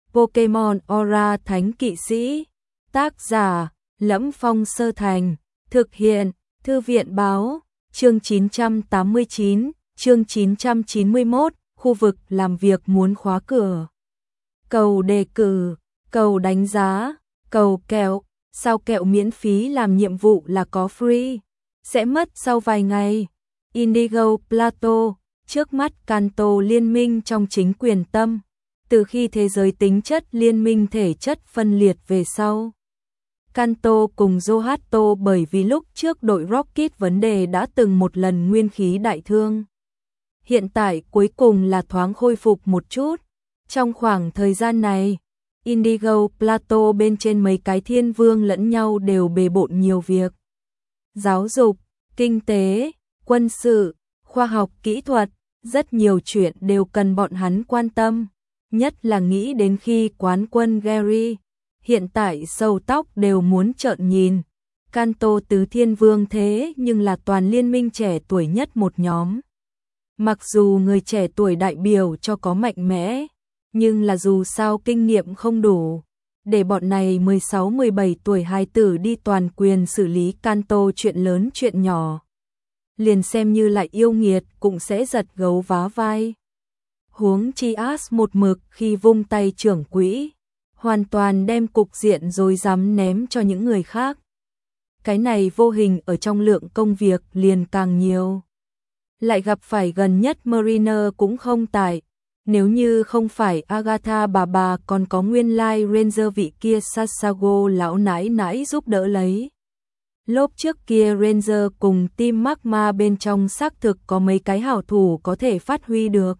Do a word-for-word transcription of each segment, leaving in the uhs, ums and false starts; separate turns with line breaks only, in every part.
Pokemon Aura Thánh Kỵ Sĩ. Tác giả: Lẫm Phong Sơ Thành. Thực hiện: Thư viện báo. Chương chín trăm tám mươi chín, chương chín trăm chín mươi mốt, khu vực làm việc muốn khóa cửa. Cầu đề cử, cầu đánh giá, cầu kẹo. Sao kẹo miễn phí làm nhiệm vụ là có free? Sẽ mất sau vài ngày. Indigo Plateau, trước mắt Kanto liên minh trong chính quyền tâm. Từ khi thế giới tính chất liên minh thể chất phân liệt về sau, Kanto cùng Johto bởi vì lúc trước đội Rocket vấn đề đã từng một lần nguyên khí đại thương. Hiện tại cuối cùng là thoáng khôi phục một chút. Trong khoảng thời gian này, Indigo Plateau bên trên mấy cái thiên vương lẫn nhau đều bề bộn nhiều việc. Giáo dục, kinh tế, quân sự, khoa học kỹ thuật, rất nhiều chuyện đều cần bọn hắn quan tâm. Nhất là nghĩ đến khi quán quân Gary, hiện tại sầu tóc đều muốn trợn nhìn. Kanto tứ thiên vương thế nhưng là toàn liên minh trẻ tuổi nhất một nhóm. Mặc dù người trẻ tuổi đại biểu cho có mạnh mẽ, nhưng là dù sao kinh nghiệm không đủ. Để bọn này mười sáu mười bảy tuổi hài tử đi toàn quyền xử lý Kanto chuyện lớn chuyện nhỏ, liền xem như lại yêu nghiệt cũng sẽ giật gấu vá vai. Huống chi As một mực khi vung tay trưởng quỹ, hoàn toàn đem cục diện rồi dám ném cho những người khác. Cái này vô hình ở trong lượng công việc liền càng nhiều. Lại gặp phải gần nhất Mariner cũng không tại. Nếu như không phải Agatha bà bà còn có nguyên lai Ranger vị kia Sasago lão nãi nãi giúp đỡ lấy. Lốp trước kia Ranger cùng team Magma bên trong xác thực có mấy cái hảo thủ có thể phát huy được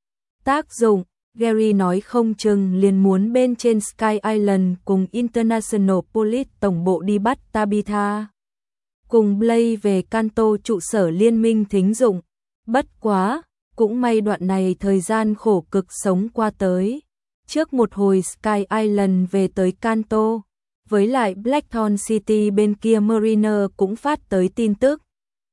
tác dụng. Gary nói không chừng liền muốn bên trên Sky Island cùng International Police tổng bộ đi bắt Tabitha. Cùng Blade về Kanto trụ sở liên minh thính dụng. Bất quá, cũng may đoạn này thời gian khổ cực sống qua tới. Trước một hồi Sky Island về tới Kanto, với lại Blackthorn City bên kia Mariner cũng phát tới tin tức.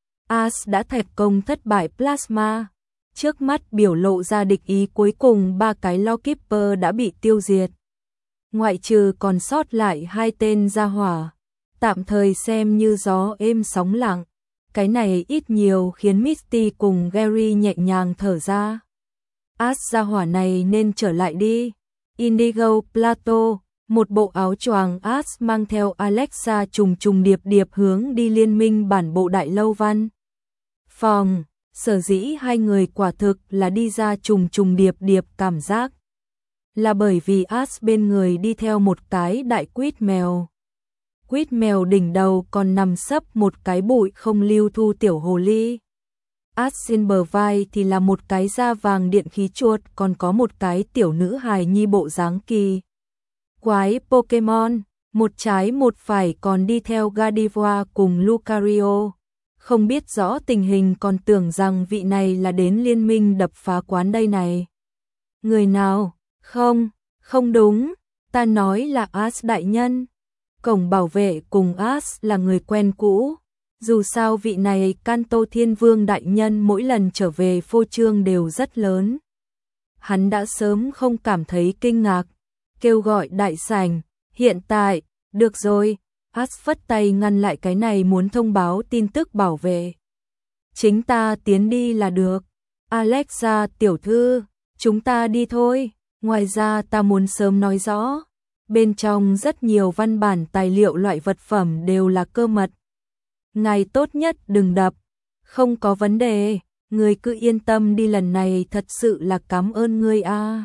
As đã thành công thất bại Plasma. Trước mắt biểu lộ ra địch ý cuối cùng ba cái Lawkeeper đã bị tiêu diệt. Ngoại trừ còn sót lại hai tên gia hỏa. Tạm thời xem như gió êm sóng lặng. Cái này ít nhiều khiến Misty cùng Gary nhẹ nhàng thở ra. As gia hỏa này nên trở lại đi. Indigo Plateau, một bộ áo choàng As mang theo Alexa trùng trùng điệp điệp hướng đi liên minh bản bộ đại lâu văn phòng. Sở dĩ hai người quả thực là đi ra trùng trùng điệp điệp cảm giác. Là bởi vì As bên người đi theo một cái đại quýt mèo. Quýt mèo đỉnh đầu còn nằm sấp một cái bụi không lưu thu tiểu hồ ly. As trên bờ vai thì là một cái da vàng điện khí chuột, còn có một cái tiểu nữ hài nhi bộ dáng kỳ quái Pokemon, một trái một phải còn đi theo Gardevoir cùng Lucario. Không biết rõ tình hình còn tưởng rằng vị này là đến liên minh đập phá quán đây này. Người nào? Không, không đúng, ta nói là As đại nhân. Cổng bảo vệ cùng As là người quen cũ. Dù sao vị này Kanto Thiên Vương đại nhân mỗi lần trở về phô trương đều rất lớn. Hắn đã sớm không cảm thấy kinh ngạc, kêu gọi đại sảnh, hiện tại, được rồi. As phất tay ngăn lại cái này muốn thông báo tin tức bảo vệ. Chính ta tiến đi là được. Alexa tiểu thư, chúng ta đi thôi. Ngoài ra ta muốn sớm nói rõ. Bên trong rất nhiều văn bản tài liệu loại vật phẩm đều là cơ mật. Ngài tốt nhất đừng đập. Không có vấn đề, người cứ yên tâm đi, lần này thật sự là cảm ơn ngươi a.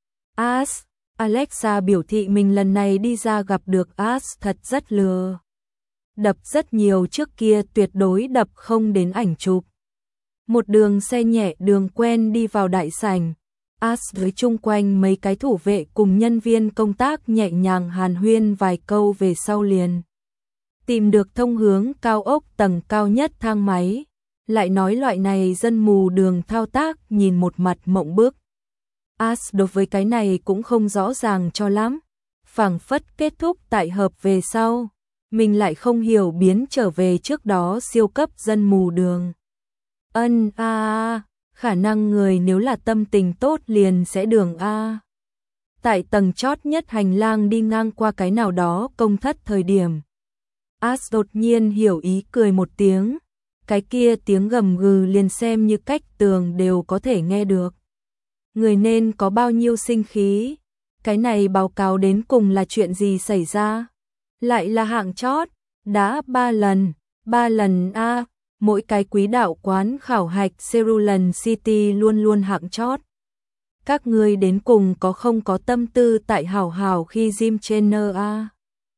As, Alexa biểu thị mình lần này đi ra gặp được As thật rất lừa. Đập rất nhiều, trước kia tuyệt đối đập không đến ảnh chụp. Một đường xe nhẹ đường quen đi vào đại sảnh. As với chung quanh mấy cái thủ vệ cùng nhân viên công tác nhẹ nhàng hàn huyên vài câu về sau liền tìm được thông hướng cao ốc tầng cao nhất thang máy. Lại nói loại này dân mù đường thao tác nhìn một mặt mộng bức. As đối với cái này cũng không rõ ràng cho lắm. Phảng phất kết thúc tại hợp về sau, mình lại không hiểu biến trở về trước đó siêu cấp dân mù đường. Ân a, khả năng người nếu là tâm tình tốt liền sẽ đường a. Tại tầng chót nhất hành lang đi ngang qua cái nào đó công thất thời điểm. As đột nhiên hiểu ý cười một tiếng. Cái kia tiếng gầm gừ liền xem như cách tường đều có thể nghe được. Người nên có bao nhiêu sinh khí. Cái này báo cáo đến cùng là chuyện gì xảy ra? Lại là hạng chót. Đã ba lần. Ba lần a à, mỗi cái quý đạo quán khảo hạch Cerulean City luôn luôn hạng chót. Các ngươi đến cùng có không có tâm tư tại hảo hảo khi Jim Trainer a?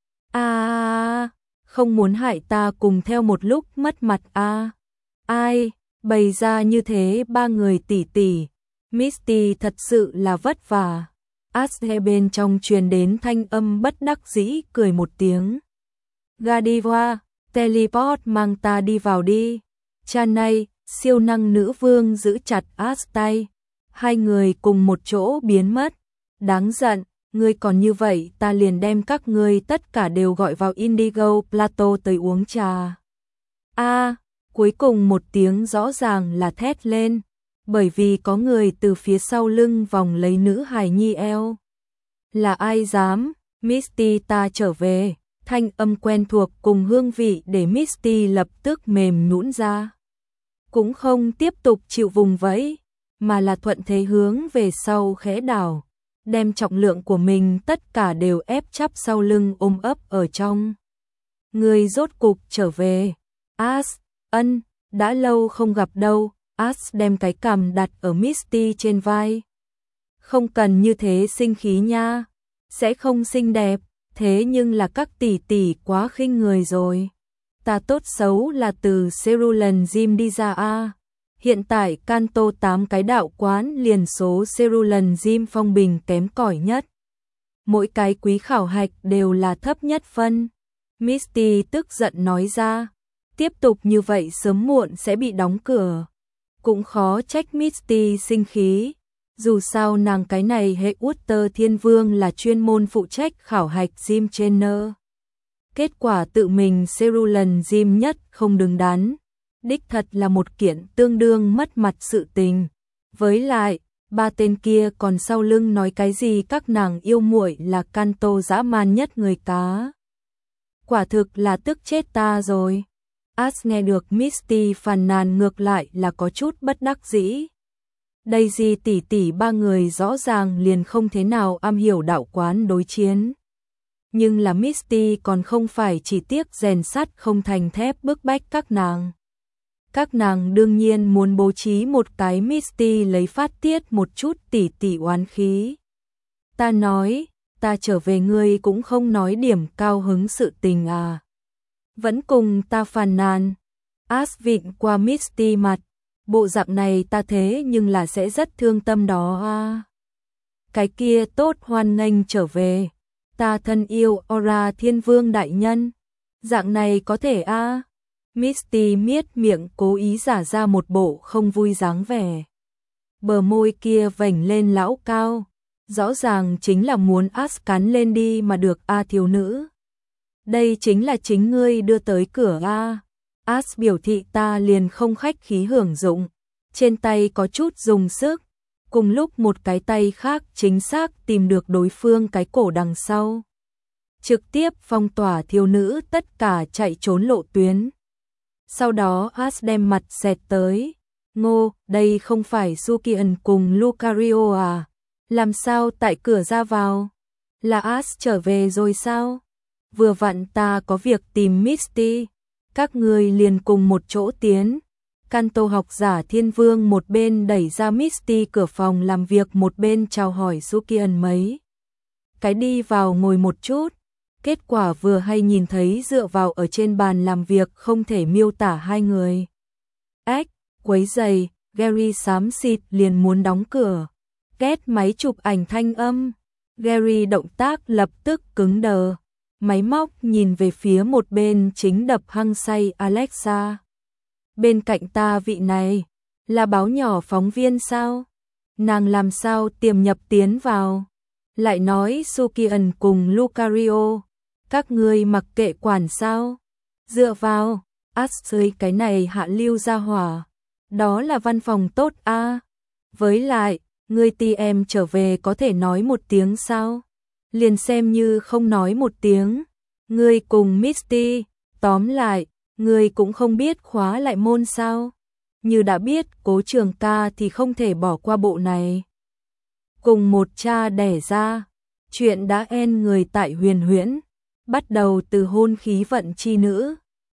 A, không muốn hại ta cùng theo một lúc mất mặt a. Ai, bày ra như thế ba người tỷ tỷ. Misty thật sự là vất vả. Ashe bên trong truyền đến thanh âm bất đắc dĩ cười một tiếng. Godiva, teleport mang ta đi vào đi. Chanay, siêu năng nữ vương giữ chặt As tay. Hai người cùng một chỗ biến mất. Đáng giận, ngươi còn như vậy ta liền đem các ngươi tất cả đều gọi vào Indigo Plateau tới uống trà. A, cuối cùng một tiếng rõ ràng là thét lên. Bởi vì có người từ phía sau lưng vòng lấy nữ hài nhi eo. Là ai dám, Misty ta trở về. Thanh âm quen thuộc cùng hương vị để Misty lập tức mềm nhũn ra. Cũng không tiếp tục chịu vùng vẫy, mà là thuận thế hướng về sau khẽ đảo, đem trọng lượng của mình tất cả đều ép chắp sau lưng ôm ấp ở trong. Người rốt cục trở về. As, ân, đã lâu không gặp đâu. As đem cái cằm đặt ở Misty trên vai. Không cần như thế sinh khí nha, sẽ không xinh đẹp. Thế nhưng là các tỷ tỷ quá khinh người rồi. Ta tốt xấu là từ Cerulean Gym đi ra a. Hiện tại Kanto tám cái đạo quán liền số Cerulean Gym phong bình kém cỏi nhất. Mỗi cái quý khảo hạch đều là thấp nhất phân. Misty tức giận nói ra. Tiếp tục như vậy sớm muộn sẽ bị đóng cửa. Cũng khó trách Misty sinh khí. Dù sao nàng cái này hệ Utter Thiên Vương là chuyên môn phụ trách khảo hạch Gym Trainer. Kết quả tự mình Cerulean Gym nhất không đứng đắn. Đích thật là một kiện tương đương mất mặt sự tình. Với lại, ba tên kia còn sau lưng nói cái gì các nàng yêu muội là Kanto dã man nhất người cá. Quả thực là tức chết ta rồi. As nghe được Misty phàn nàn ngược lại là có chút bất đắc dĩ. Đây gì tỷ tỷ ba người rõ ràng liền không thế nào am hiểu đạo quán đối chiến. Nhưng là Misty còn không phải chỉ tiếc rèn sắt không thành thép bức bách các nàng. Các nàng đương nhiên muốn bố trí một cái Misty lấy phát tiết một chút tỷ tỷ oán khí. Ta nói, ta trở về ngươi cũng không nói điểm cao hứng sự tình à. Vẫn cùng ta phàn nàn. As vịn qua Misty mặt. Bộ dạng này ta thế nhưng là sẽ rất thương tâm đó à. Cái kia tốt hoan nghênh trở về. Ta thân yêu Aura Thiên Vương đại nhân. Dạng này có thể à. Misty miết miệng cố ý giả ra một bộ không vui dáng vẻ. Bờ môi kia vểnh lên lão cao. Rõ ràng chính là muốn As cắn lên đi mà được a à thiếu nữ. Đây chính là chính ngươi đưa tới cửa a à. As biểu thị ta liền không khách khí hưởng dụng. Trên tay có chút dùng sức. Cùng lúc một cái tay khác chính xác tìm được đối phương cái cổ đằng sau. Trực tiếp phong tỏa thiếu nữ tất cả chạy trốn lộ tuyến. Sau đó As đem mặt xẹt tới. Ngô, đây không phải Sukian cùng Lucario à? Làm sao tại cửa ra vào? Là As trở về rồi sao? Vừa vặn ta có việc tìm Misty. Các người liền cùng một chỗ tiến. Kanto học giả Thiên Vương một bên đẩy ra Misty cửa phòng làm việc một bên chào hỏi Sukian mấy. Cái đi vào ngồi một chút. Kết quả vừa hay nhìn thấy dựa vào ở trên bàn làm việc không thể miêu tả hai người. Ách, quấy giày, Gary xám xịt liền muốn đóng cửa. Két máy chụp ảnh thanh âm. Gary động tác lập tức cứng đờ. Máy móc nhìn về phía một bên chính đập hăng say Alexa. Bên cạnh ta vị này, là báo nhỏ phóng viên sao? Nàng làm sao tiềm nhập tiến vào? Lại nói Sukian cùng Lucario. Các ngươi mặc kệ quản sao? Dựa vào, As dưới cái này hạ lưu ra hỏa. Đó là văn phòng tốt a. Với lại, Ngươi ti em trở về có thể nói một tiếng sao? Liền xem như không nói một tiếng. Ngươi cùng Misty, tóm lại, ngươi cũng không biết khóa lại môn sao? Như đã biết Cố Trường Ca thì không thể bỏ qua bộ này. Cùng một cha đẻ ra, chuyện đã en người tại Huyền Huyễn, bắt đầu từ hôn khí vận chi nữ,